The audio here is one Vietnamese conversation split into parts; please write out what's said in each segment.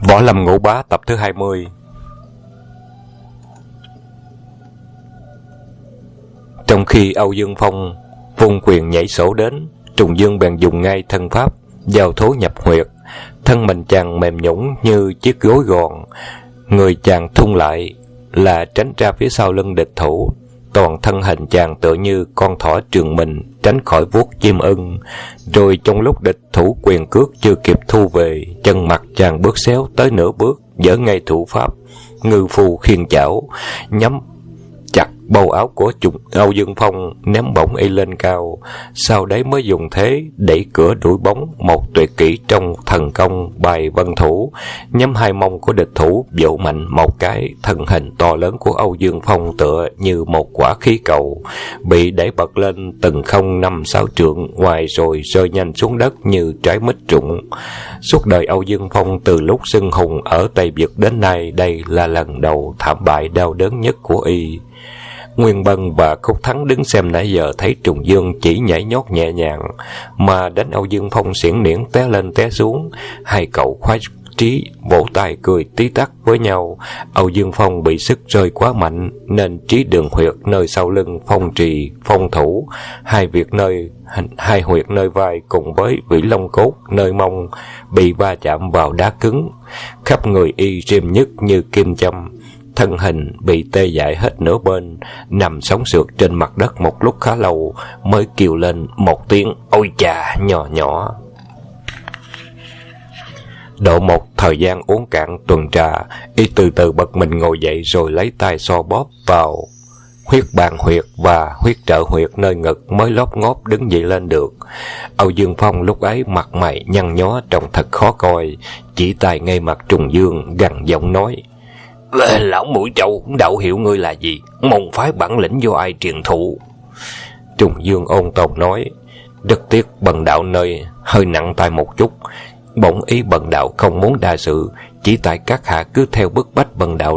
Võ Lâm Ngũ Bá tập thứ 20. Trong khi Âu Dương Phong vung quyền nhảy sổ đến, Trùng Dương bèn dùng ngay thân pháp giao thối nhập huyệt. Thân mình chàng mềm nhũn như chiếc gối gòn, người chàng thung lại là tránh ra phía sau lưng địch thủ. Toàn thân hình chàng tựa như con thỏ trường mình tránh khỏi vuốt chim ưng. Rồi trong lúc địch thủ quyền cước chưa kịp thu về, chân mặt chàng bước xéo tới nửa bước, giở ngay thủ pháp ngư phu khiên chảo, nhắm chặt bầu áo của Âu Dương Phong, ném bổng y lên cao. Sau đấy mới dùng thế đẩy cửa đuổi bóng, một tuyệt kỹ trong thần công bài vân thủ, nhắm hai mông của địch thủ vỗ mạnh một cái. Thân hình to lớn của Âu Dương Phong tựa như một quả khí cầu, bị đẩy bật lên từng không 5-6 trượng ngoài, rồi rơi nhanh xuống đất như trái mít rụng. Suốt đời Âu Dương Phong từ lúc xưng hùng ở Tây Việt đến nay, đây là lần đầu thảm bại đau đớn nhất của y. Nguyên Bân và Khúc Thắng đứng xem nãy giờ thấy Trùng Dương chỉ nhảy nhót nhẹ nhàng, mà đánh Âu Dương Phong xiển niễn té lên té xuống. Hai cậu khoái trí vỗ tay cười tí tắc với nhau. Âu Dương Phong bị sức rơi quá mạnh, nên trí đường huyệt nơi sau lưng, phong trì, phong thủ, hai huyệt nơi vai cùng với vĩ long cốt nơi mông bị va chạm vào đá cứng. Khắp người y rim nhức như kim châm, thân hình bị tê dại hết nửa bên, nằm sóng sượt trên mặt đất một lúc khá lâu mới kêu lên một tiếng ôi chà nhỏ nhỏ. Độ một thời gian uống cạn tuần trà, y từ từ bật mình ngồi dậy, rồi lấy tay so bóp vào huyết bàn huyệt và huyết trợ huyệt nơi ngực, mới lóp ngóp đứng dậy lên được. Âu Dương Phong lúc ấy mặt mày nhăn nhó trông thật khó coi, chỉ tay ngay mặt Trùng Dương gằn giọng nói: "Lão mũi trâu, đạo hiệu ngươi là gì? Môn phái bản lĩnh do ai truyền thụ?" Trùng Dương ôn tồn nói: "Rất tiếc bần đạo nơi hơi nặng tay một chút. Bổn ý bần đạo không muốn đa sự, chỉ tại các hạ cứ theo bức bách bần đạo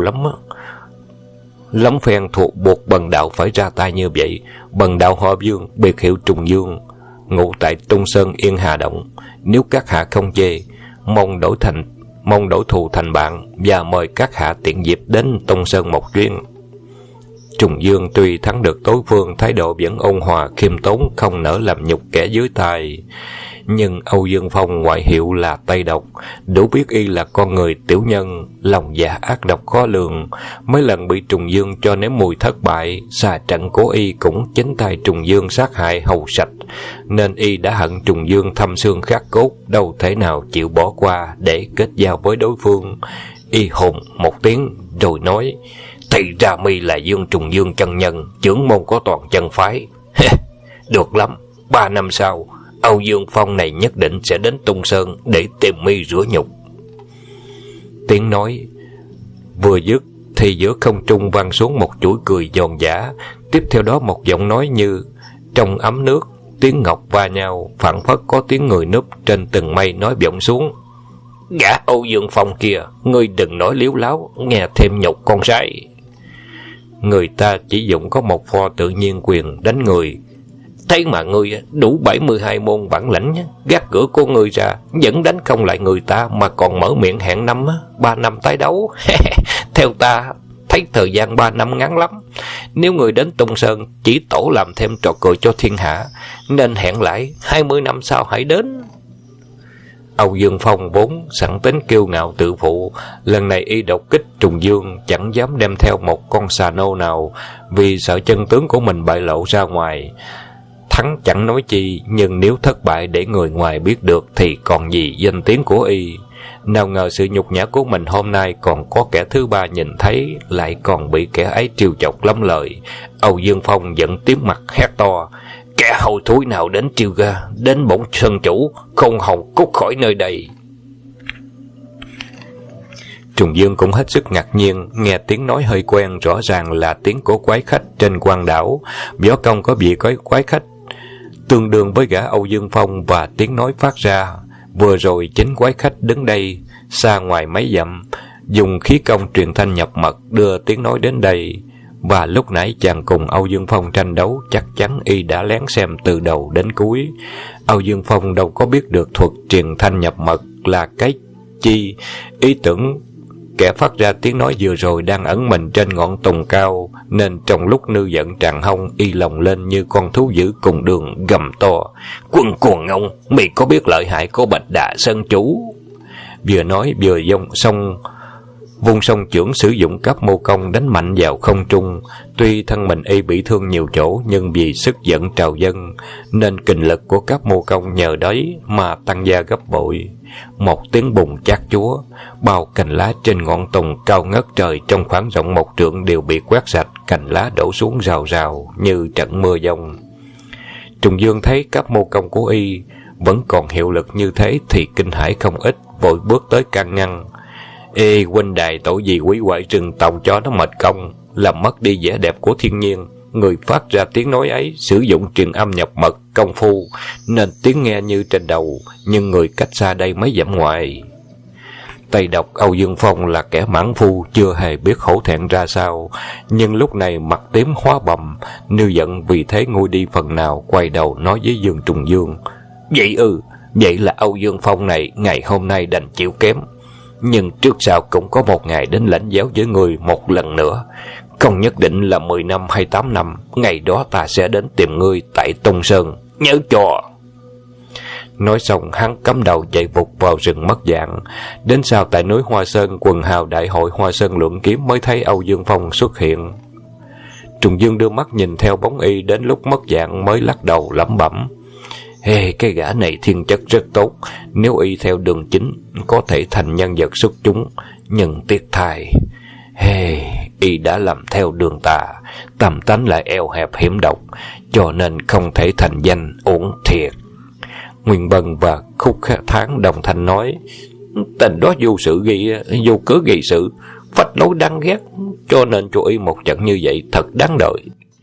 lắm phen thuộc buộc bần đạo phải ra tay như vậy. Bần đạo họ Dương, biệt hiệu Trùng Dương, ngụ tại Tung Sơn Yên Hà Động. Nếu các hạ không chê, mong đổi thù thành bạn, và mời các hạ tiện dịp đến Tung Sơn một chuyến." Trùng Dương tuy thắng được đối phương, thái độ vẫn ôn hòa khiêm tốn, không nỡ làm nhục kẻ dưới tay. Nhưng Âu Dương Phong ngoại hiệu là Tây Độc, đủ biết y là con người tiểu nhân, lòng dạ ác độc khó lường. Mấy lần bị Trùng Dương cho nếm mùi thất bại, xa trận của y cũng chính tay Trùng Dương sát hại hầu sạch, nên y đã hận Trùng Dương thâm xương khắc cốt, đâu thể nào chịu bỏ qua để kết giao với đối phương. Y hùng một tiếng rồi nói: "Thì ra mi là Dương Trùng Dương chân nhân, trưởng môn có toàn chân phái." "Được lắm, 3 năm sau Âu Dương Phong này nhất định sẽ đến Tung Sơn để tìm mi rửa nhục." Tiếng nói vừa dứt thì giữa không trung vang xuống một chuỗi cười giòn giã, tiếp theo đó một giọng nói như trong ấm nước, tiếng ngọc va nhau, phảng phất có tiếng người núp trên từng mây nói vọng xuống: "Gã Âu Dương Phong kia, ngươi đừng nói liếu láo, nghe thêm nhục con sai." Người ta chỉ dụng có một pho tự nhiên quyền đánh người, thấy mà ngươi đủ 72 môn bản lĩnh, gác cửa của ngươi ra vẫn đánh không lại người ta, mà còn mở miệng hẹn 3 năm tái đấu. Theo ta thấy thời gian 3 năm ngắn lắm. Nếu người đến Tung Sơn chỉ tổ làm thêm trò cười cho thiên hạ, nên hẹn lại 20 năm sau hãy đến. Âu Dương Phong vốn sẵn tính kiêu ngạo tự phụ, lần này y đột kích Trùng Dương chẳng dám đem theo một con xà nô nào, vì sợ chân tướng của mình bại lộ ra ngoài. Thắng chẳng nói chi, nhưng nếu thất bại để người ngoài biết được thì còn gì danh tiếng của y. Nào ngờ sự nhục nhã của mình hôm nay còn có kẻ thứ ba nhìn thấy, lại còn bị kẻ ấy trêu chọc lắm lời. Âu Dương Phong giận tím mặt hét to: "Kẻ hầu thúi nào đến trêu ga, đến bổn sơn chủ, không hầu cút khỏi nơi đây." Trùng Dương cũng hết sức ngạc nhiên, nghe tiếng nói hơi quen, rõ ràng là tiếng của quái khách trên quan đảo. Võ công có vị quái khách tương đương với gã Âu Dương Phong, và tiếng nói phát ra vừa rồi chính quái khách đứng đây xa ngoài mấy dặm, dùng khí công truyền thanh nhập mật đưa tiếng nói đến đây. Và lúc nãy chàng cùng Âu Dương Phong tranh đấu, chắc chắn y đã lén xem từ đầu đến cuối. Âu Dương Phong đâu có biết được thuật truyền thanh nhập mật là cái chi. Ý tưởng kẻ phát ra tiếng nói vừa rồi đang ẩn mình trên ngọn tùng cao, nên trong lúc nư giận tràn hông, y lồng lên như con thú dữ cùng đường, gầm to: "Quân cuồng ngông, mày có biết lợi hại của Bạch Đà Sơn chủ?" Vừa nói vừa vung song chưởng sử dụng cấp mô công đánh mạnh vào không trung. Tuy thân mình y bị thương nhiều chỗ, nhưng vì sức giận trào dâng nên kình lực của cấp mô công nhờ đấy mà tăng gia gấp bội. Một tiếng bùng chát chúa, bao cành lá trên ngọn tùng cao ngất trời trong khoảng rộng 1 trượng đều bị quét sạch, cành lá đổ xuống rào rào như trận mưa giông. Trùng Dương thấy cấp mô công của y vẫn còn hiệu lực như thế thì kinh hãi không ít, vội bước tới can ngăn: "Ê huynh đài, tội gì quỷ hoại rừng tòng cho nó mệt công, làm mất đi vẻ đẹp của thiên nhiên. Người phát ra tiếng nói ấy sử dụng truyền âm nhập mật công phu, nên tiếng nghe như trên đầu, nhưng người cách xa đây mấy dặm ngoài." Tây độc Âu Dương Phong là kẻ mãn phu, chưa hề biết hổ thẹn ra sao, nhưng lúc này mặt tím hóa bầm, nêu giận vì thế nguôi đi phần nào, quay đầu nói với Dương Trùng Dương: Vậy là Âu Dương Phong này ngày hôm nay đành chịu kém, nhưng trước sau cũng có một ngày đến lãnh giáo với người một lần nữa. Không nhất định là 10 năm hay 8 năm, ngày đó ta sẽ đến tìm ngươi tại Tông Sơn, nhớ cho." Nói xong hắn cắm đầu chạy vụt vào rừng mất dạng. Đến sau tại núi Hoa Sơn, quần hào đại hội Hoa Sơn luận kiếm mới thấy Âu Dương Phong xuất hiện. Trùng Dương đưa mắt nhìn theo bóng y đến lúc mất dạng mới lắc đầu lẩm bẩm: Cái gã này thiên chất rất tốt, nếu y theo đường chính có thể thành nhân vật xuất chúng, nhưng tiếc thay y đã làm theo đường tà, tâm tánh lại eo hẹp hiểm độc, cho nên không thể thành danh, uổng thiệt. Nguyên Bân và Khúc Tháng đồng thanh nói: "Tình đó vô cớ gây sự, phách lối đáng ghét, cho nên cho y một trận như vậy thật đáng đợi."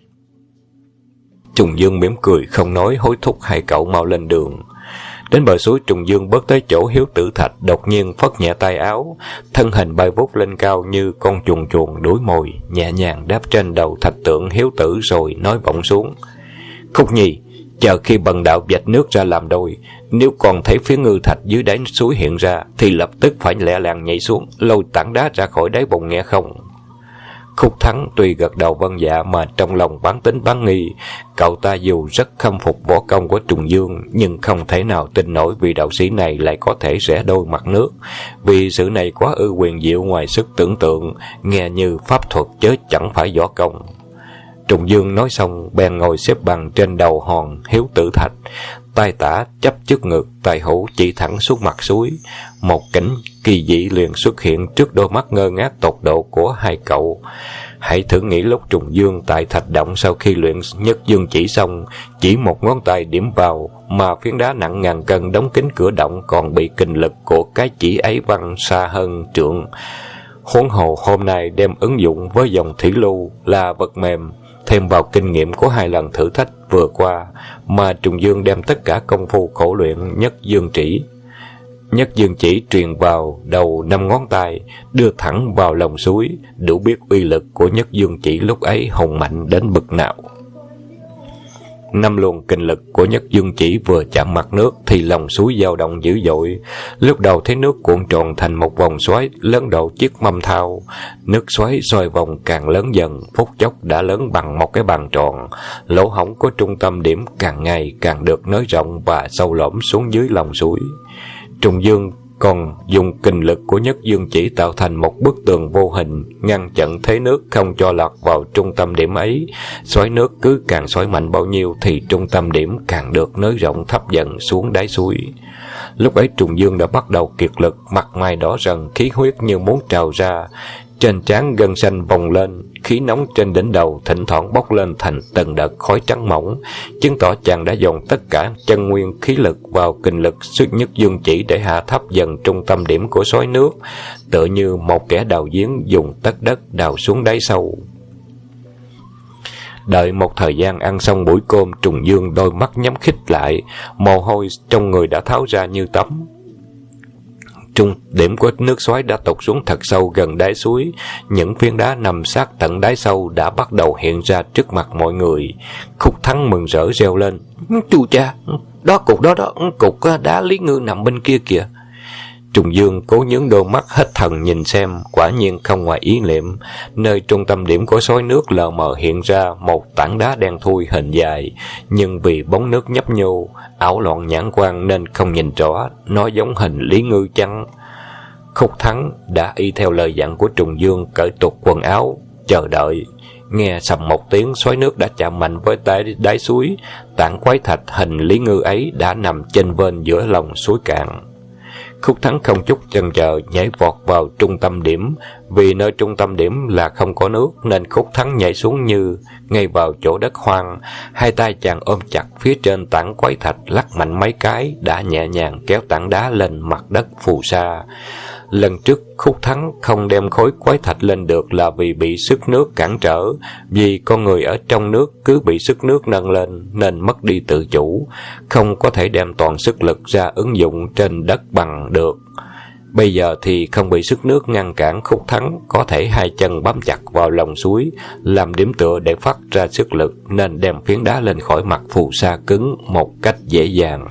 Trùng Dương mỉm cười không nói, hối thúc hai cậu mau lên đường. Đến bờ suối, Trùng Dương bước tới chỗ Hiếu Tử Thạch, đột nhiên phất nhẹ tay áo, thân hình bay vút lên cao như con chuồn chuồn đuổi mồi, nhẹ nhàng đáp trên đầu thạch tượng Hiếu Tử rồi nói vọng xuống: "Khúc Nhi, chờ khi bần đạo vạch nước ra làm đôi, nếu còn thấy phía ngư thạch dưới đáy suối hiện ra thì lập tức phải lẹ làng nhảy xuống, lôi tảng đá ra khỏi đáy bùn, nghe không?" Khúc Thắng tuy gật đầu vâng dạ, mà trong lòng bán tính bán nghi. Cậu ta dù rất khâm phục võ công của Trùng Dương, nhưng không thể nào tin nổi vị đạo sĩ này lại có thể rẽ đôi mặt nước, vì sự này quá ư quyền diệu ngoài sức tưởng tượng, nghe như pháp thuật chứ chẳng phải võ công. Trùng Dương nói xong bèn ngồi xếp bằng trên đầu hòn Hiếu Tử Thạch, tay tả chấp trước ngực, tay hữu chỉ thẳng xuống mặt suối. Một cảnh kỳ dị liền xuất hiện trước đôi mắt ngơ ngác tột độ của hai cậu. Hãy thử nghĩ lúc Trùng Dương tại thạch động sau khi luyện Nhất Dương chỉ xong, chỉ một ngón tay điểm vào mà phiến đá nặng ngàn cân đóng kín cửa động còn bị kình lực của cái chỉ ấy văng xa hơn trượng. Huống hồ hôm nay đem ứng dụng với dòng thủy lưu là vật mềm, thêm vào kinh nghiệm của 2 lần thử thách vừa qua, mà Trùng Dương đem tất cả công phu khổ luyện Nhất Dương chỉ. Nhất Dương chỉ truyền vào đầu 5 ngón tay, đưa thẳng vào lòng suối, đủ biết uy lực của Nhất Dương chỉ lúc ấy hùng mạnh đến bực nào. 5 luồng kinh lực của Nhất Dương chỉ vừa chạm mặt nước thì lòng suối dao động dữ dội. Lúc đầu thấy nước cuộn tròn thành một vòng xoáy lớn độ chiếc mâm thau, nước xoáy xoay vòng càng lớn dần, phút chốc đã lớn bằng một cái bàn tròn. Lỗ hổng của trung tâm điểm càng ngày càng được nới rộng và sâu lõm xuống dưới lòng suối. Trùng Dương còn dùng kình lực của Nhất Dương chỉ tạo thành một bức tường vô hình, ngăn chặn thế nước không cho lọt vào trung tâm điểm ấy. Xoáy nước cứ càng xoáy mạnh bao nhiêu thì trung tâm điểm càng được nới rộng thấp dần xuống đáy suối. Lúc ấy Trùng Dương đã bắt đầu kiệt lực, mặt mày đỏ dần, khí huyết như muốn trào ra, trên trán gân xanh bồng lên, khí nóng trên đỉnh đầu thỉnh thoảng bốc lên thành từng đợt khói trắng mỏng, chứng tỏ chàng đã dồn tất cả chân nguyên khí lực vào kình lực xuất Nhất Dương chỉ để hạ thấp dần trung tâm điểm của xoáy nước, tựa như một kẻ đào giếng dùng tất đất đào xuống đáy sâu. Đợi một thời gian ăn xong buổi cơm, Trùng Dương đôi mắt nhắm khít lại, mồ hôi trong người đã tháo ra như tắm. Trung điểm của nước xoáy đã tụt xuống thật sâu gần đáy suối, những phiến đá nằm sát tận đáy sâu đã bắt đầu hiện ra trước mặt mọi người. Khúc Thắng mừng rỡ reo lên: "Chu cha, cục đá Lý Ngư nằm bên kia kìa." Trùng Dương cố nhướng đôi mắt hết thần nhìn xem, quả nhiên không ngoài ý niệm, nơi trung tâm điểm của xối nước lờ mờ hiện ra một tảng đá đen thui hình dài, nhưng vì bóng nước nhấp nhô, ảo loạn nhãn quan nên không nhìn rõ, nó giống hình Lý Ngư chăng. Khúc Thắng đã y theo lời dặn của Trùng Dương cởi tuột quần áo, chờ đợi. Nghe sầm một tiếng, xói nước đã chạm mạnh với đáy suối, tảng quái thạch hình Lý Ngư ấy đã nằm chênh vênh giữa lòng suối cạn. Khúc Thắng không chút chần chờ nhảy vọt vào trung tâm điểm, vì nơi trung tâm điểm là không có nước nên Khúc Thắng nhảy xuống như ngay vào chỗ đất hoang. Hai tay chàng ôm chặt phía trên tảng quái thạch, lắc mạnh mấy cái đã nhẹ nhàng kéo tảng đá lên mặt đất phù sa. Lần trước Khúc Thắng không đem khối quái thạch lên được là vì bị sức nước cản trở, vì con người ở trong nước cứ bị sức nước nâng lên nên mất đi tự chủ, không có thể đem toàn sức lực ra ứng dụng trên đất bằng được. Bây giờ thì không bị sức nước ngăn cản, Khúc Thắng có thể hai chân bám chặt vào lòng suối, làm điểm tựa để phát ra sức lực, nên đem phiến đá lên khỏi mặt phù sa cứng một cách dễ dàng.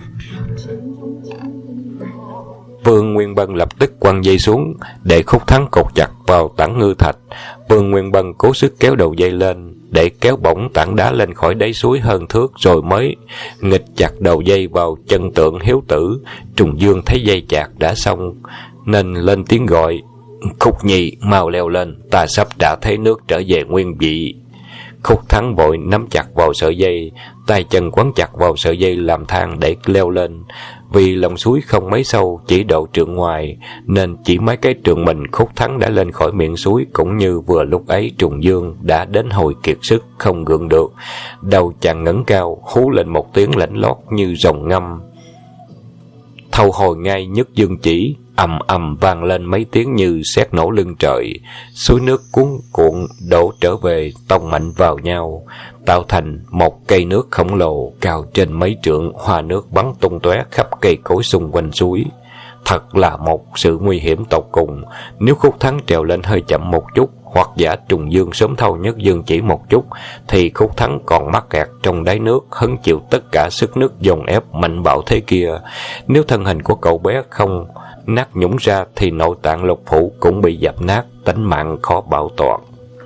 Vương Nguyên Bân lập tức quăng dây xuống để Khúc Thắng cột chặt vào tảng ngư thạch. Vương Nguyên Bân cố sức kéo đầu dây lên để kéo bổng tảng đá lên khỏi đáy suối hơn thước, rồi mới nghịch chặt đầu dây vào chân tượng Hiếu Tử. Trùng Dương thấy dây chạc đã xong nên lên tiếng gọi: "Khúc Nhi, mau leo lên, ta sắp đã thấy nước trở về nguyên vị." Khúc Thắng vội nắm chặt vào sợi dây, tay chân quấn chặt vào sợi dây làm thang để leo lên. Vì lòng suối không mấy sâu, chỉ độ trượng ngoài, nên chỉ mấy cái trượng mình Khúc Thắng đã lên khỏi miệng suối. Cũng như vừa lúc ấy Trùng Dương đã đến hồi kiệt sức không gượng được, đầu chàng ngẩng cao, hú lên một tiếng lạnh lót như rồng ngâm. Thâu hồi ngay nhức dương chỉ, ầm ầm vang lên mấy tiếng như sét nổ lưng trời. Suối nước cuốn cuộn đổ trở về, tông mạnh vào nhau, tạo thành một cây nước khổng lồ cao trên mấy trượng. Hoa nước bắn tung tóe khắp cây cối xung quanh suối. Thật là một sự nguy hiểm tột cùng. Nếu Khúc Thắng trèo lên hơi chậm một chút, hoặc giả Trùng Dương sớm thâu nhất dương chỉ một chút, thì Khúc Thắng còn mắc kẹt trong đáy nước, hứng chịu tất cả sức nước dồn ép mạnh bạo thế kia. Nếu thân hình của cậu bé không nát nhũng ra thì nội tạng lục phủ cũng bị dập nát, tánh mạng khó bảo toàn.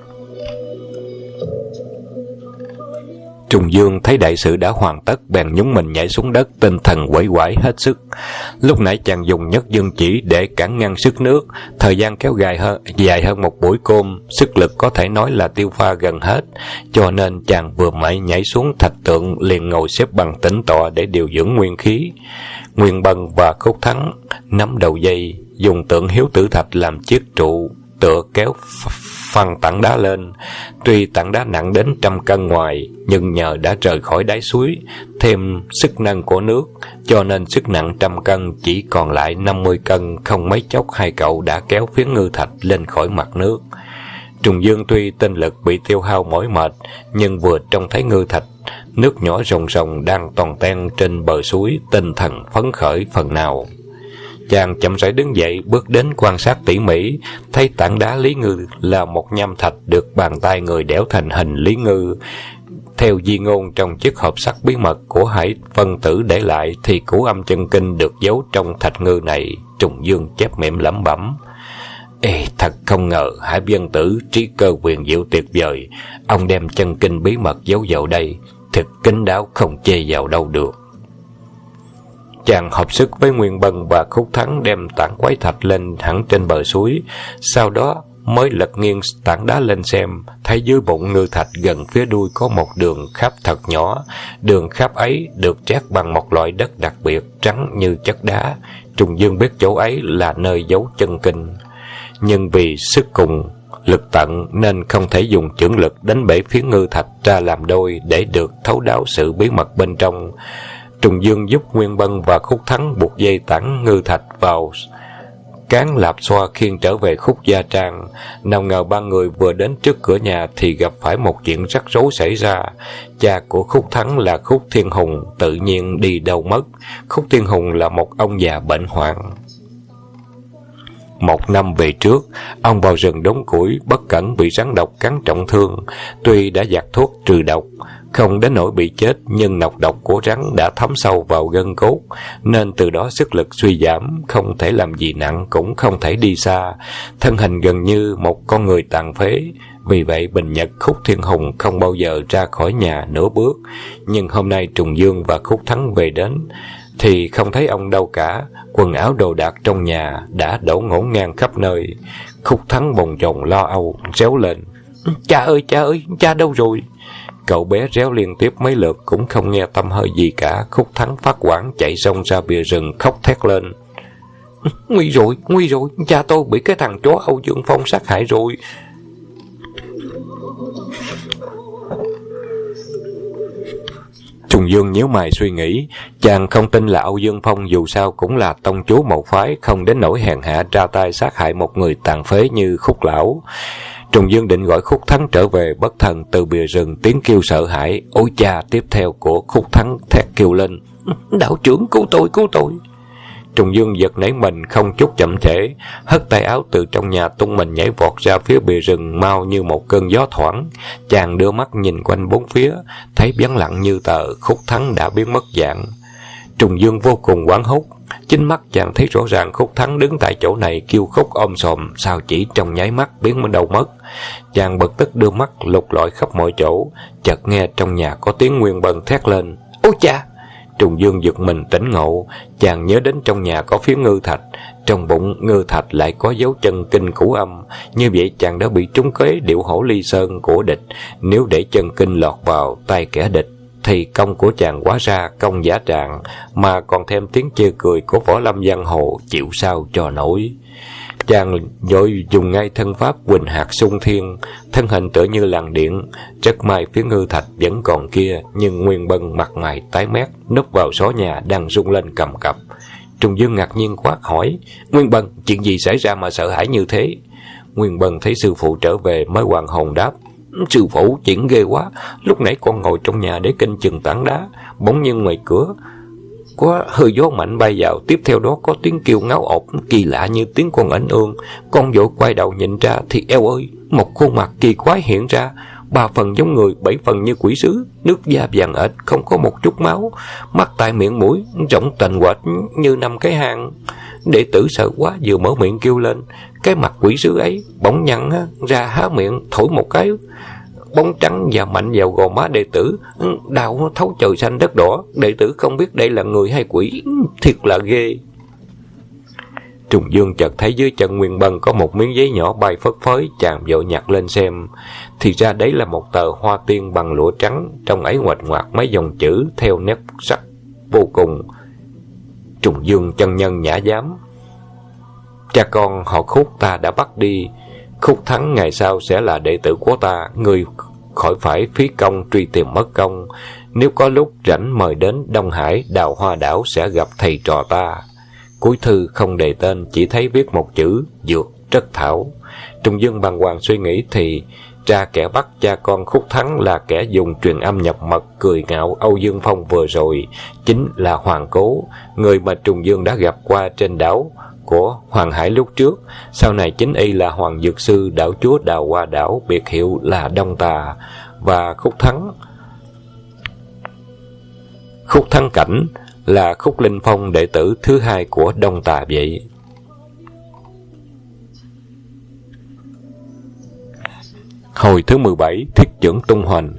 Trùng Dương thấy đại sự đã hoàn tất, bèn nhúng mình nhảy xuống đất, tinh thần quẩy quải hết sức. Lúc nãy chàng dùng nhất dương chỉ để cản ngăn sức nước, thời gian kéo dài hơn một buổi cơm, sức lực có thể nói là tiêu pha gần hết, cho nên chàng vừa mới nhảy xuống thạch tượng liền ngồi xếp bằng tĩnh tọa để điều dưỡng nguyên khí. Nguyên Bân và Khúc Thắng nắm đầu dây, dùng tượng Hiếu Tử thạch làm chiếc trụ tựa kéo phăng tảng đá lên. Tuy tảng đá nặng đến 100 cân ngoài, nhưng nhờ đã rời khỏi đáy suối, thêm sức nâng của nước, cho nên sức nặng 100 cân chỉ còn lại 50 cân. Không mấy chốc hai cậu đã kéo phiến ngư thạch lên khỏi mặt nước. Trùng Dương tuy tinh lực bị tiêu hao mỏi mệt, nhưng vừa trông thấy ngư thạch nước nhỏ rồng rồng đang toàn ten trên bờ suối, tinh thần phấn khởi phần nào. Chàng chậm rãi đứng dậy, bước đến quan sát tỉ mỉ, thấy tảng đá Lý Ngư là một nham thạch được bàn tay người đẽo thành hình Lý Ngư. Theo di ngôn trong chiếc hộp sắt bí mật của Hải Vân Tử để lại, thì Cửu Âm chân kinh được giấu trong thạch ngư này. Trùng Dương chép miệng lẩm bẩm: "Ê, thật không ngờ Hải Vân Tử trí cơ quyền diệu tuyệt vời, ông đem chân kinh bí mật giấu vào đây, thật kín đáo không chê vào đâu được." Chàng hợp sức với Nguyên Bân và Khúc Thắng đem tảng quái thạch lên hẳn trên bờ suối, sau đó mới lật nghiêng tảng đá lên xem, thấy dưới bụng ngư thạch gần phía đuôi có một đường khắp thật nhỏ. Đường khắp ấy được trát bằng một loại đất đặc biệt trắng như chất đá. Trùng Dương biết chỗ ấy là nơi giấu chân kinh, nhưng vì sức cùng lực tận nên không thể dùng chưởng lực đánh bể phiến ngư thạch ra làm đôi để được thấu đáo sự bí mật bên trong. Trùng Dương giúp Nguyên Bân và Khúc Thắng buộc dây tảng ngư thạch vào cán lạp xoa khiêng trở về Khúc gia trang. Nào ngờ ba người vừa đến trước cửa nhà thì gặp phải một chuyện rắc rối xảy ra. Cha của Khúc Thắng là Khúc Thiên Hùng tự nhiên đi đâu mất. Khúc Thiên Hùng là một ông già bệnh hoạn. 1 năm về trước, ông vào rừng đốn củi, bất cẩn bị rắn độc cắn trọng thương. Tuy đã giặt thuốc trừ độc, không đến nỗi bị chết, nhưng nọc độc của rắn đã thấm sâu vào gân cốt, nên từ đó sức lực suy giảm, không thể làm gì nặng, cũng không thể đi xa. Thân hình gần như một con người tàn phế. Vì vậy Bình Nhật, Khúc Thiên Hùng không bao giờ ra khỏi nhà nửa bước. Nhưng hôm nay Trùng Dương và Khúc Thắng về đến thì không thấy ông đâu cả. Quần áo đồ đạc trong nhà đã đổ ngổn ngang khắp nơi. Khúc Thắng bồn chồn lo âu, réo lên: cha ơi, cha đâu rồi? Cậu bé réo liên tiếp mấy lượt cũng không nghe tăm hơi gì cả. Khúc Thắng phát hoảng chạy xông ra bìa rừng, khóc thét lên: nguy rồi, cha tôi bị cái thằng chó Âu Dương Phong sát hại rồi. Trùng Dương nhíu mày suy nghĩ, chàng không tin là Âu Dương Phong dù sao cũng là tông chú một phái, không đến nỗi hèn hạ ra tay sát hại một người tàn phế như Khúc lão. Trùng Dương định gọi Khúc Thắng trở về, bất thần từ bìa rừng tiếng kêu sợ hãi ôi cha tiếp theo của Khúc Thắng thét kêu lên: đạo trưởng cứu tôi. Trùng Dương giật nảy mình, không chút chậm trễ, hất tay áo từ trong nhà tung mình nhảy vọt ra phía bìa rừng mau như một cơn gió thoảng. Chàng đưa mắt nhìn quanh bốn phía, thấy vắng lặng như tờ, Khúc Thắng đã biến mất dạng. Trùng Dương vô cùng hoảng hốt, chính mắt chàng thấy rõ ràng Khúc Thắng đứng tại chỗ này kêu khóc om sòm, sao chỉ trong nháy mắt biến mất đâu mất. Chàng bực tức đưa mắt lục lọi khắp mọi chỗ, chợt nghe trong nhà có tiếng Nguyên Bân thét lên: ôi cha! Trùng Dương giật mình tỉnh ngộ, chàng nhớ đến trong nhà có phiến ngư thạch, trong bụng ngư thạch lại có dấu chân kinh cửu âm, như vậy chàng đã bị trúng kế điệu hổ ly sơn của địch. Nếu để chân kinh lọt vào tay kẻ địch thì công của chàng quá ra công giả trạng, mà còn thêm tiếng chê cười của võ lâm giang hồ, chịu sao cho nổi. Chàng vội dùng ngay thân pháp Quỳnh Hạt Xung Thiên, thân hình tựa như làn điện. Rất may phía ngư thạch vẫn còn kia, nhưng Nguyên Bân mặt mày tái mét, núp vào xó nhà đang rung lên cầm cập. Trùng Dương ngạc nhiên quát hỏi: Nguyên Bân, chuyện gì xảy ra mà sợ hãi như thế? Nguyên Bân thấy sư phụ trở về mới hoàn hồn đáp: sư phụ, chuyện ghê quá, lúc nãy con ngồi trong nhà để canh chừng tảng đá, bỗng nhiên ngoài cửa có hơi gió mạnh bay vào, tiếp theo đó có tiếng kêu ngáo ộp kỳ lạ như tiếng con ảnh ương. Con vội quay đầu nhìn ra thì eo ơi, một khuôn mặt kỳ quái hiện ra, 3 phần giống người, 7 phần như quỷ sứ, nước da vàng ếch, không có một chút máu, mắt tai miệng mũi rỗng tành quạch như 5 cái hang. Đệ tử sợ quá vừa mở miệng kêu lên, cái mặt quỷ sứ ấy bỗng nhăn ra, há miệng thổi một cái, bóng trắng và mạnh vào gò má đệ tử, đau thấu trời xanh đất đỏ. Đệ tử không biết đây là người hay quỷ, thiệt là ghê. Trùng Dương chợt thấy dưới chân Nguyên Bân có một miếng giấy nhỏ bay phất phới, chàng vội nhặt lên xem, thì ra đấy là một tờ hoa tiên bằng lụa trắng, trong ấy ngoạch ngoạc mấy dòng chữ theo nét sắc vô cùng. Trùng Dương chân nhân nhã giám: cha con họ Khúc ta đã bắt đi, Khúc Thắng ngày sau sẽ là đệ tử của ta, ngươi khỏi phải phí công truy tìm mất công. Nếu có lúc rảnh mời đến Đông Hải Đào Hoa Đảo sẽ gặp thầy trò ta. Cuối thư không đề tên, chỉ thấy viết một chữ Dược Trất Thảo. Trùng Dương bàng hoàng suy nghĩ thì ra kẻ bắt cha con Khúc Thắng là kẻ dùng truyền âm nhập mật cười ngạo Âu Dương Phong vừa rồi, chính là Hoàng Cố, người mà Trùng Dương đã gặp qua trên đảo của Hoàng Hải lúc trước. Sau này chính y là Hoàng Dược Sư, đảo chúa Đào Hoa Đảo, biệt hiệu là Đông Tà. Và Khúc Thắng Cảnh là Khúc Linh Phong đệ tử thứ 2 của Đông Tà vậy. Hồi thứ 17, Thiết Chưởng tung hoành.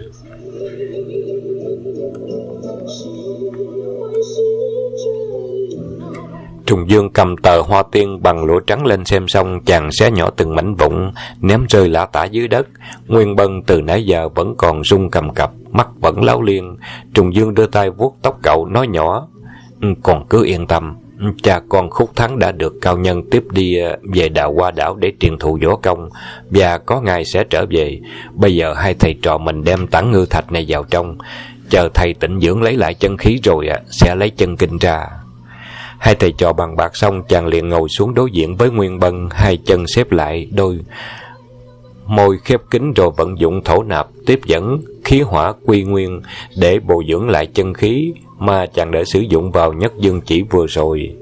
Trùng Dương cầm tờ hoa tiên bằng lụa trắng lên xem xong, chàng xé nhỏ từng mảnh vụn, ném rơi lả tả dưới đất. Nguyên Bân từ nãy giờ vẫn còn run cầm cập, mắt vẫn láo liên. Trùng Dương đưa tay vuốt tóc cậu, nói nhỏ: còn cứ yên tâm, cha con Khúc Thắng đã được cao nhân tiếp đi về Đào Hoa Đảo để truyền thụ võ công, và có ngày sẽ trở về. Bây giờ hai thầy trò mình đem tảng ngư thạch này vào trong, chờ thầy tĩnh dưỡng lấy lại chân khí rồi sẽ lấy chân kinh ra. Hai thầy trò bàn bạc xong, chàng liền ngồi xuống đối diện với Nguyên Bân, hai chân xếp lại, đôi môi khép kín rồi vận dụng thổ nạp tiếp dẫn khí hỏa quy nguyên để bồi dưỡng lại chân khí mà chàng đã sử dụng vào Nhất Dương Chỉ vừa rồi.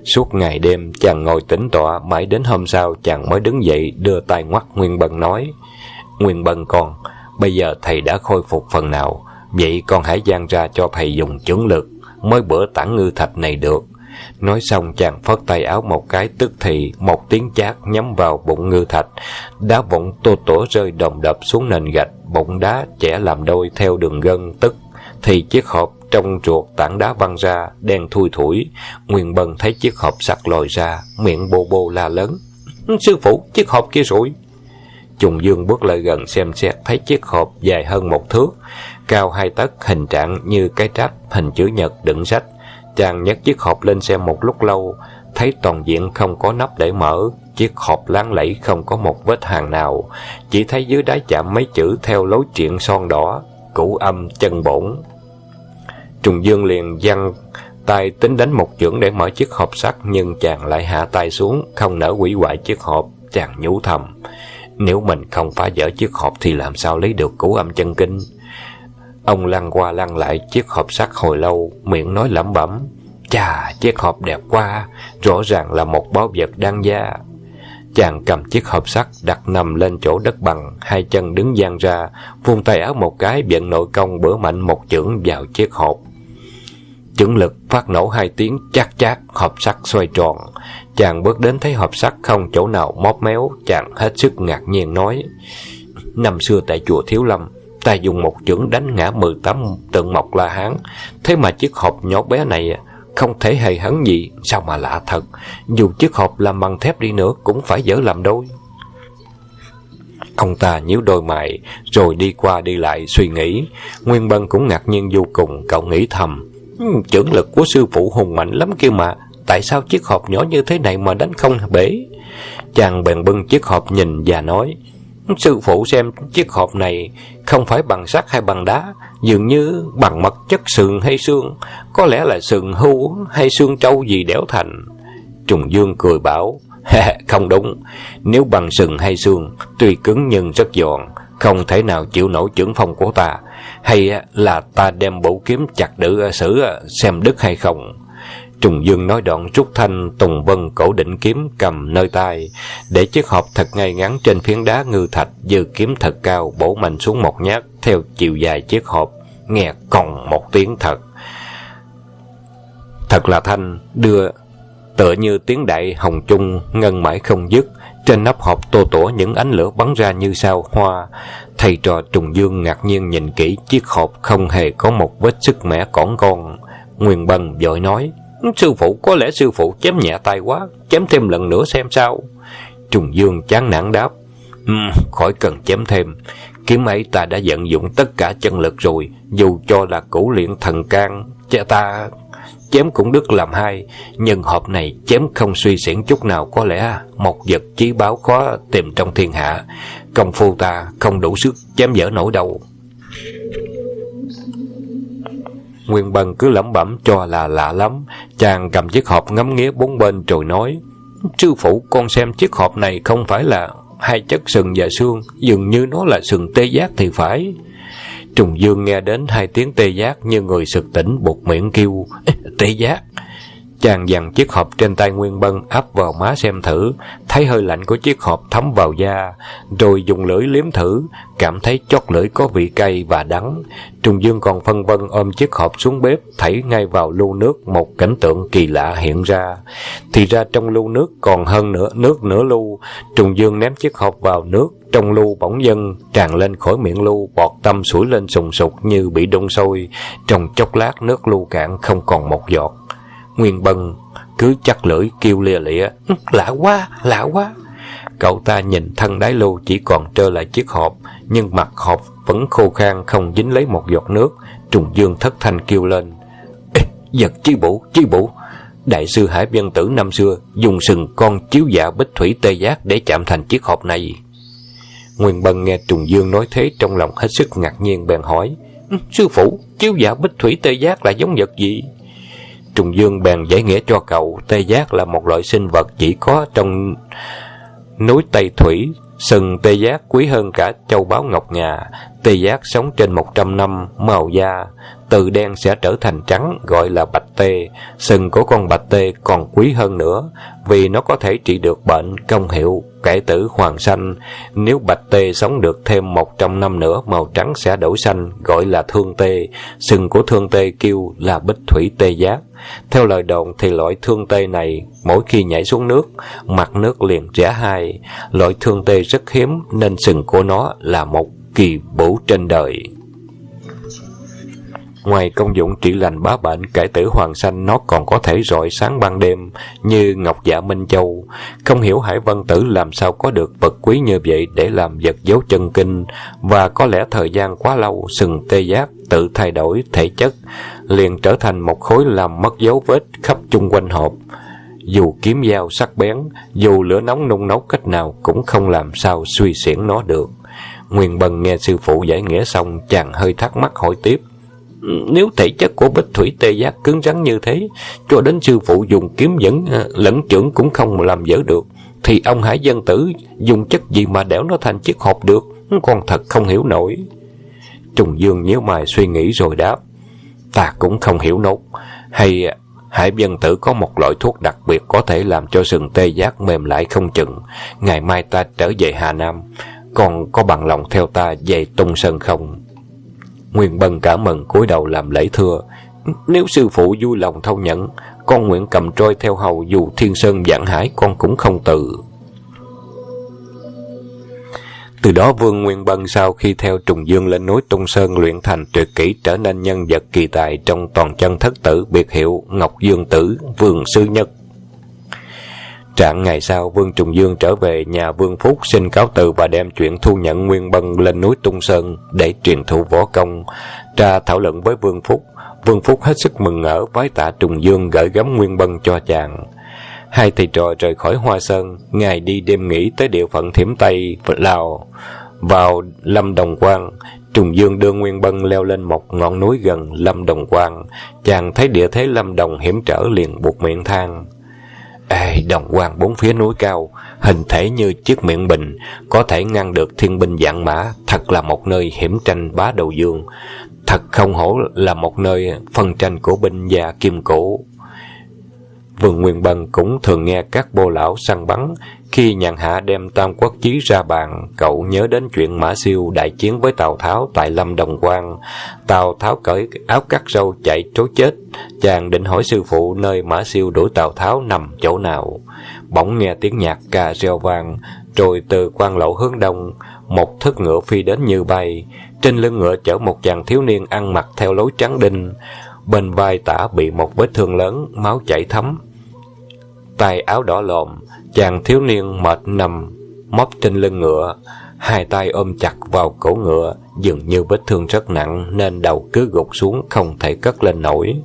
Suốt ngày đêm chàng ngồi tĩnh tọa, mãi đến hôm sau chàng mới đứng dậy đưa tay ngoắt Nguyên Bân nói: Nguyên Bân con, bây giờ thầy đã khôi phục phần nào, vậy con hãy dang ra cho thầy dùng chưởng lực mới bữa tản ngư thạch này được. Nói xong chàng phất tay áo một cái, tức thì một tiếng chát nhắm vào bụng ngư thạch, đá vụn tô tổ rơi đồng đập xuống nền gạch, bụng đá chẻ làm đôi theo đường gân, tức thì chiếc hộp trong ruột tảng đá văng ra, đen thui thủi. Nguyên Bân thấy chiếc hộp sắt lòi ra, miệng bô bô la lớn: Sư phụ, chiếc hộp kia rồi. Trùng Dương bước lại gần xem xét, thấy chiếc hộp dài hơn 1 thước, cao 2 tấc, hình trạng như cái tráp hình chữ nhật đựng sách. Chàng nhấc chiếc hộp lên xem một lúc lâu, thấy toàn diện không có nắp để mở, chiếc hộp láng lẫy không có một vết hàn nào, chỉ thấy dưới đáy chạm mấy chữ theo lối triện son đỏ: Cửu Âm Chân Bổn. Trùng Dương liền giăng tay tính đánh một chưởng để mở chiếc hộp sắt, nhưng chàng lại hạ tay xuống, không nỡ hủy hoại chiếc hộp. Chàng nhủ thầm: Nếu mình không phá vỡ chiếc hộp thì làm sao lấy được Cửu Âm Chân Kinh. Ông lăn qua lăn lại chiếc hộp sắt hồi lâu, miệng nói lẩm bẩm: Chà, chiếc hộp đẹp quá, rõ ràng là một báu vật đáng giá. Chàng cầm chiếc hộp sắt đặt nằm lên chỗ đất bằng, 2 chân đứng dang ra, vung tay áo một cái, vận nội công bữa mạnh một chưởng vào chiếc hộp. Chưởng lực phát nổ 2 tiếng chát chát, hộp sắt xoay tròn. Chàng bước đến thấy hộp sắt không chỗ nào móp méo, chàng hết sức ngạc nhiên nói: Năm xưa tại chùa Thiếu Lâm, ta dùng một chưởng đánh ngã 18 tượng Mộc La Hán, thế mà chiếc hộp nhỏ bé này không thể hề hấn gì, sao mà lạ thật. Dù chiếc hộp làm bằng thép đi nữa cũng phải dở làm đôi. Ông ta nhíu đôi mày, rồi đi qua đi lại suy nghĩ. Nguyên Bân cũng ngạc nhiên vô cùng, cậu nghĩ thầm: Chưởng lực của sư phụ hùng mạnh lắm kia mà, tại sao chiếc hộp nhỏ như thế này mà đánh không bể? Chàng bèn bưng chiếc hộp nhìn và nói: Sư phụ xem chiếc hộp này không phải bằng sắt hay bằng đá, dường như bằng mật chất sườn hay xương, có lẽ là sườn hưu hay xương trâu gì đẽo thành. Trùng Dương cười bảo: Không đúng, nếu bằng sừng hay xương, tuy cứng nhưng rất giòn, không thể nào chịu nổi chưởng phong của ta. Hay là ta đem bổ kiếm chặt đự sử xem đứt hay không? Trùng Dương nói đoạn rút thanh Tùng Vân cổ định kiếm cầm nơi tay, để chiếc hộp thật ngay ngắn trên phiến đá ngư thạch, giơ kiếm thật cao bổ mạnh xuống một nhát theo chiều dài chiếc hộp, nghe còng một tiếng thật là thanh, đưa tựa như tiếng đại hồng chung ngân mãi không dứt. Trên nắp hộp tô tủa những ánh lửa bắn ra như sao hoa. Thầy trò Trùng Dương ngạc nhiên nhìn kỹ chiếc hộp, không hề có một vết sức mẻ cỏn con. Nguyên Bân vội nói: Sư phụ, có lẽ sư phụ chém nhẹ tay quá, chém thêm lần nữa xem sao. Trùng Dương chán nản đáp: Khỏi cần chém thêm, kiếm ấy ta đã vận dụng tất cả chân lực rồi, dù cho là Cửu Luyện Thần Can, ta chém cũng đứt làm 2, nhưng hộp này chém không suy xiển chút nào, có lẽ một vật chí báo khó tìm trong thiên hạ, công phu ta không đủ sức chém dở nổi đâu. Nguyên Bân cứ lẩm bẩm cho là lạ lắm. Chàng cầm chiếc hộp ngắm nghía bốn bên rồi nói: Sư phụ, con xem chiếc hộp này không phải là 2 chất sừng và xương, dường như nó là sừng tê giác thì phải. Trùng Dương nghe đến 2 tiếng tê giác như người sực tỉnh, buột miệng kêu: Tê giác! Chàng giằng chiếc hộp trên tay Nguyên Bân áp vào má xem thử, thấy hơi lạnh của chiếc hộp thấm vào da, rồi dùng lưỡi liếm thử, cảm thấy chót lưỡi có vị cay và đắng. Trùng Dương còn phân vân ôm chiếc hộp xuống bếp, thảy ngay vào lu nước. Một cảnh tượng kỳ lạ hiện ra, thì ra trong lu nước còn hơn nước nửa lu. Trùng Dương ném chiếc hộp vào nước, trong lu bỗng dưng tràn lên khỏi miệng lu, bọt tăm sủi lên sùng sục như bị đun sôi. Trong chốc lát nước lu cạn không còn một giọt. Nguyên Bân cứ chắc lưỡi kêu lia lịa: Lạ quá, lạ quá! Cậu ta nhìn thân đáy lu chỉ còn trơ lại chiếc hộp, nhưng mặt hộp vẫn khô khan, không dính lấy một giọt nước. Trùng Dương thất thanh kêu lên: Vật chí bổ! Đại sư Hải Vân Tử năm xưa dùng sừng con chiếu dạ bích thủy tê giác để chạm thành chiếc hộp này. Nguyên Bân nghe Trùng Dương nói thế, trong lòng hết sức ngạc nhiên, bèn hỏi: Sư phụ, chiếu dạ bích thủy tê giác là giống vật gì? Trùng Dương bèn giải nghĩa cho cậu: Tê giác là một loại sinh vật chỉ có trong núi Tây Thủy. Sừng tê giác quý hơn cả châu báu ngọc ngà. Tê giác sống trên 100 năm, màu da từ đen sẽ trở thành trắng, gọi là bạch tê. Sừng của con bạch tê còn quý hơn nữa, vì nó có thể trị được bệnh, công hiệu cải tử hoàng sanh. Nếu bạch tê sống được thêm 100 năm nữa, màu trắng sẽ đổi xanh, gọi là thương tê. Sừng của thương tê kêu là bích thủy tê giác. Theo lời đồn thì loại thương tê này mỗi khi nhảy xuống nước, mặt nước liền rẽ hai. Loại thương tê rất hiếm nên sừng của nó là một kỳ bổ trên đời. Ngoài công dụng trị lành bá bệnh, cải tử hoàng sanh, nó còn có thể rọi sáng ban đêm như ngọc dạ minh châu. Không hiểu Hải Vân Tử làm sao có được vật quý như vậy để làm vật dấu chân kinh, và có lẽ thời gian quá lâu, sừng tê giác tự thay đổi thể chất, liền trở thành một khối làm mất dấu vết khắp chung quanh hộp. Dù kiếm dao sắc bén, dù lửa nóng nung nấu cách nào cũng không làm sao suy xiển nó được. Nguyên Bân nghe sư phụ giải nghĩa xong, chàng hơi thắc mắc hỏi tiếp: Nếu thể chất của bích thủy tê giác cứng rắn như thế, cho đến sư phụ dùng kiếm dẫn lẫn chưởng cũng không làm dở được, thì ông Hải Vân Tử dùng chất gì mà đẽo nó thành chiếc hộp được? Con thật không hiểu nổi. Trùng Dương nhíu mày suy nghĩ rồi đáp: Ta cũng không hiểu nốt. Hay Hải Vân Tử có một loại thuốc đặc biệt có thể làm cho sừng tê giác mềm lại không chừng. Ngày mai ta trở về Hà Nam, con có bằng lòng theo ta về Tung Sơn không? Nguyên Bân cảm mừng cúi đầu làm lễ thưa: Nếu sư phụ vui lòng thâu nhận, con nguyện cầm trôi theo hầu, dù thiên sơn vạn hải con cũng không từ. Từ đó Vương Nguyên Bân sau khi theo Trùng Dương lên núi Tung Sơn luyện thành tuyệt kỹ, trở nên nhân vật kỳ tài trong toàn chân thất tử, biệt hiệu Ngọc Dương Tử, Vương Sư Nhất. Trạng ngày sau, Vương Trùng Dương trở về nhà Vương Phúc xin cáo từ và đem chuyện thu nhận Nguyên Bân lên núi Tung Sơn để truyền thụ võ công ra thảo luận với Vương Phúc. Vương Phúc hết sức mừng ngỡ, vái tạ Trùng Dương gửi gắm Nguyên Bân cho chàng. Hai thầy trò rời khỏi Hoa Sơn, ngày đi đêm nghỉ tới địa phận Thiểm Tây, Lào. Vào Lâm Đồng Quan, Trùng Dương đưa Nguyên Bân leo lên một ngọn núi gần Lâm Đồng Quan. Chàng thấy địa thế Lâm Đồng hiểm trở liền buột miệng than: Đồng Quan bốn phía núi cao, hình thể như chiếc miệng bình, có thể ngăn được thiên binh vạn mã, thật là một nơi hiểm tranh bá đầu dương. Thật không hổ là một nơi phân tranh của binh gia kim cổ. Vương Nguyên Bân cũng thường nghe các bô lão săn bắn. Khi nhàn hạ đem Tam Quốc Chí ra bàn, cậu nhớ đến chuyện Mã Siêu đại chiến với Tào Tháo tại Lâm Đồng Quan. Tào Tháo cởi áo cắt râu chạy trối chết. Chàng định hỏi sư phụ nơi Mã Siêu đuổi Tào Tháo nằm chỗ nào. Bỗng nghe tiếng nhạc ca reo vang, rồi từ quan lộ hướng đông, một thất ngựa phi đến như bay. Trên lưng ngựa chở một chàng thiếu niên ăn mặc theo lối trắng đinh. Bên vai tả bị một vết thương lớn, máu chảy thấm. Tay áo đỏ lòm, chàng thiếu niên mệt nằm móp trên lưng ngựa, hai tay ôm chặt vào cổ ngựa, dường như vết thương rất nặng nên đầu cứ gục xuống không thể cất lên nổi.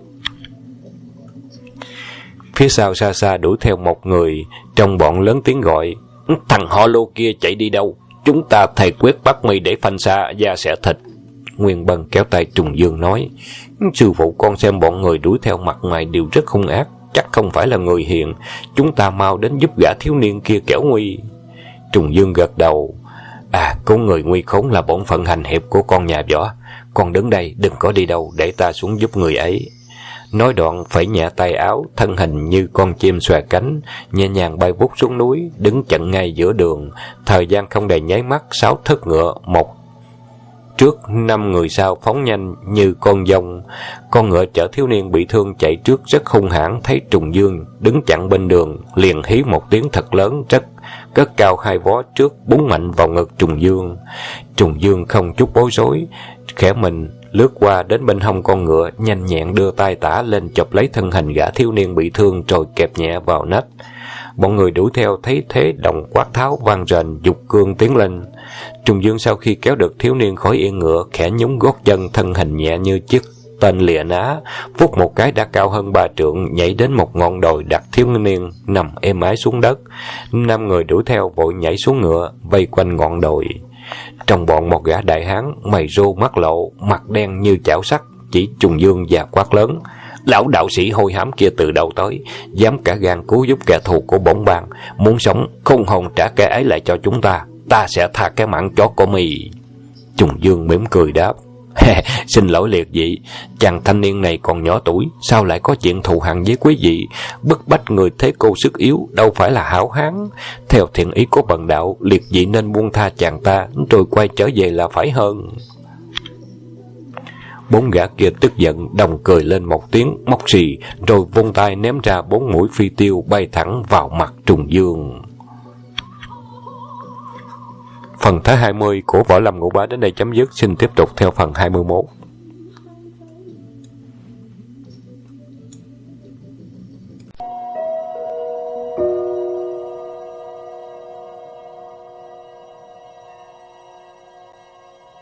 Phía sau xa xa đuổi theo một người, trong bọn lớn tiếng gọi: Thằng họ Lô kia chạy đi đâu? Chúng ta thầy quyết bắt mi để phanh xa, da sẽ thịt. Nguyên Bân kéo tay Trùng Dương nói: Sư phụ, con xem bọn người đuổi theo mặt ngoài đều rất hung ác, chắc không phải là người hiền. Chúng ta mau đến giúp gã thiếu niên kia kẻo nguy. Trùng Dương gật đầu: Cứu người nguy khốn là bổn phận hành hiệp của con nhà võ. Con đứng đây, đừng có đi đâu, để ta xuống giúp người ấy. Nói đoạn phẩy nhẹ tay áo, thân hình như con chim xòe cánh, nhẹ nhàng bay vút xuống núi, đứng chặn ngay giữa đường. Thời gian không đầy nháy mắt, 6 thất ngựa, một trước 5 người sau phóng nhanh như con dông. Con ngựa chở thiếu niên bị thương chạy trước rất hung hãn, thấy Trùng Dương đứng chặn bên đường, liền hí một tiếng thật lớn, cất cao hai vó trước, búng mạnh vào ngực Trùng Dương. Trùng Dương không chút bối rối, khẽ mình lướt qua đến bên hông con ngựa, nhanh nhẹn đưa tay tả lên chộp lấy thân hình gã thiếu niên bị thương rồi kẹp nhẹ vào nách. Bọn người đuổi theo thấy thế đồng quát tháo vang rền, giục cương tiến lên. Trùng Dương sau khi kéo được thiếu niên khỏi yên ngựa, khẽ nhúng gót chân, thân hình nhẹ như chiếc tên lìa ná, phút một cái đã cao hơn 3 trượng, nhảy đến một ngọn đồi, đặt thiếu niên nằm êm ái xuống đất. 5 người đuổi theo vội nhảy xuống ngựa, vây quanh ngọn đồi. Trong bọn một gã đại hán, mày rô mắt lộ, mặt đen như chảo sắt, chỉ Trùng Dương và quát lớn: Lão đạo sĩ hôi hám kia từ đâu tới, dám cả gan cứu giúp kẻ thù của bổn bang, muốn sống không hồn trả kẻ ấy lại cho chúng ta, ta sẽ tha cái mạng chó của mì. Trùng Dương mỉm cười đáp: Xin lỗi liệt vị, chàng thanh niên này còn nhỏ tuổi, sao lại có chuyện thù hằn với quý vị? Bức bách người thế cô sức yếu, đâu phải là hảo hán. Theo thiện ý của bần đạo, liệt vị nên buông tha chàng ta, rồi quay trở về là phải hơn. Bốn gã kia tức giận, đồng cười lên một tiếng móc xì, rồi vung tay ném ra 4 mũi phi tiêu bay thẳng vào mặt Trùng Dương. Phần thứ 20 của Võ Lâm Ngũ Bá đến đây chấm dứt. Xin tiếp tục theo phần 21.